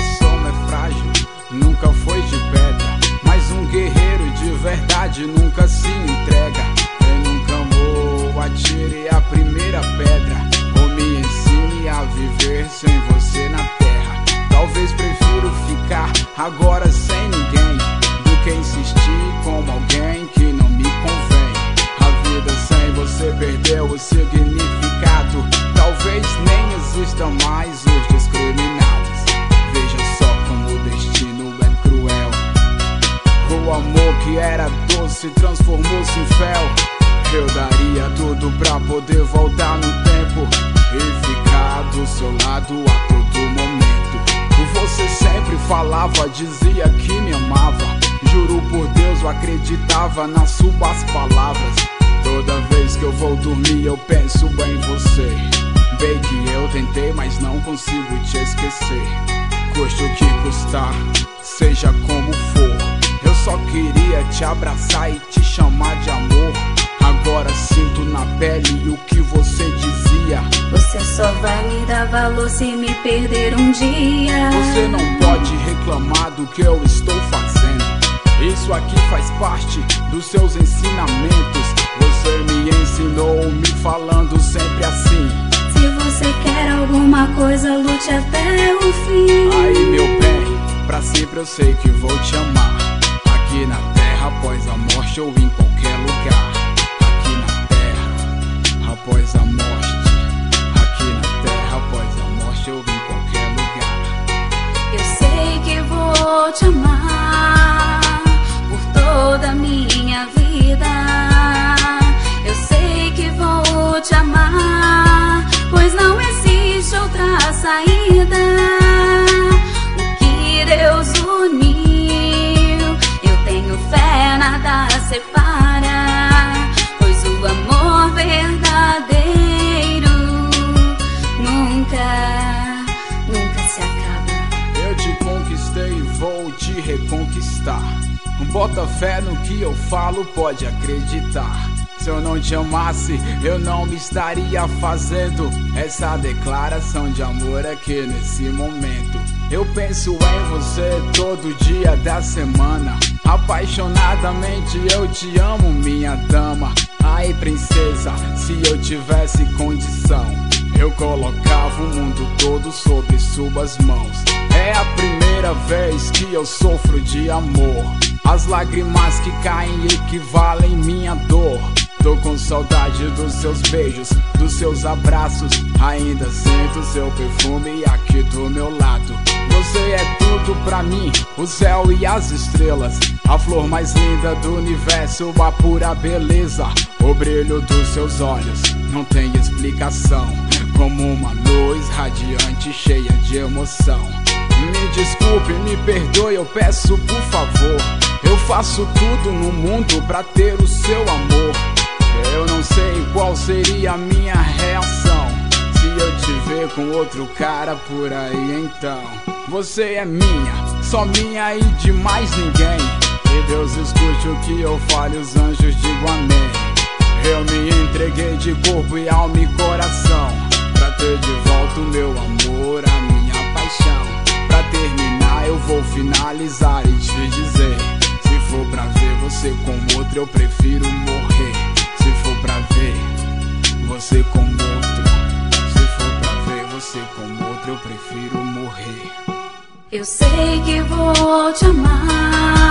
coração é frágil, nunca foi de pedra, mas um guerreiro de verdade nunca se entrega. Quem nunca amou, atire a primeira pedra, ou me ensine a viver sem você na terra. Talvez prefiro ficar agora sem ninguém do que insistir com alguém que não me convém. A vida sem você perdeu o significado, talvez nem existam mais os discriminados. Veja só como o destino é cruel. O amor que era doce transformou-se em fel. Eu daria tudo pra poder voltar no tempo e ficar do seu lado a todo momento. Você sempre falava, dizia que me amava. Juro por Deus, eu acreditava nas suas palavras. Toda vez que eu vou dormir eu penso em você. Bem que eu tentei, mas não consigo te esquecer. Custe o que custar, seja como for, eu só queria te abraçar e te chamar de amor. Agora sinto na pele o que você dizia. Você só vai me dar valor se me perder um dia. Você não pode reclamar do que eu estou fazendo. Isso aqui faz parte dos seus ensinamentos. Você me ensinou me falando sempre assim: se você quer alguma coisa, lute até o fim. Aí meu bem, pra sempre eu sei que vou te amar. Aqui na terra, após a morte ou em qualquer lugar. Aqui na terra, após a morte. Aqui na terra, após a morte ou em qualquer lugar. Eu sei que vou te amar por toda a minha vida. Eu sei que vou te amar, pois não existe outra saída. O que Deus uniu, eu tenho fé, nada separa, pois o amor verdadeiro nunca se acaba. Eu te conquistei e vou te reconquistar. Bota fé no que eu falo, pode acreditar. Se eu não te amasse, eu não me estaria fazendo essa declaração de amor aqui nesse momento. Eu penso em você todo dia da semana. Apaixonadamente eu te amo, minha dama. Ai, princesa, se eu tivesse condição, eu colocava o mundo todo sobre suas mãos. É a primeira vez que eu sofro de amor. As lágrimas que caem equivalem minha dor. Tô com saudade dos seus beijos, dos seus abraços. Ainda sinto seu perfume aqui do meu lado. Você é tudo pra mim, o céu e as estrelas, a flor mais linda do universo, a pura beleza. O brilho dos seus olhos não tem explicação, como uma luz radiante cheia de emoção. Me desculpe, me perdoe, eu peço por favor. Eu faço tudo no mundo pra ter o seu amor. Eu não sei qual seria a minha reação se eu te ver com outro cara por aí. Então você é minha, só minha e de mais ninguém. Que Deus escute o que eu falo, os anjos digam amém. Eu me entreguei de corpo e alma e coração pra ter de volta o meu amor, a minha paixão. Pra terminar eu vou finalizar e te dizer: se for pra ver você com outro, eu prefiro morrer. Se for pra ver você com outro, se for pra ver você com outro, eu prefiro morrer. Eu sei que vou te amar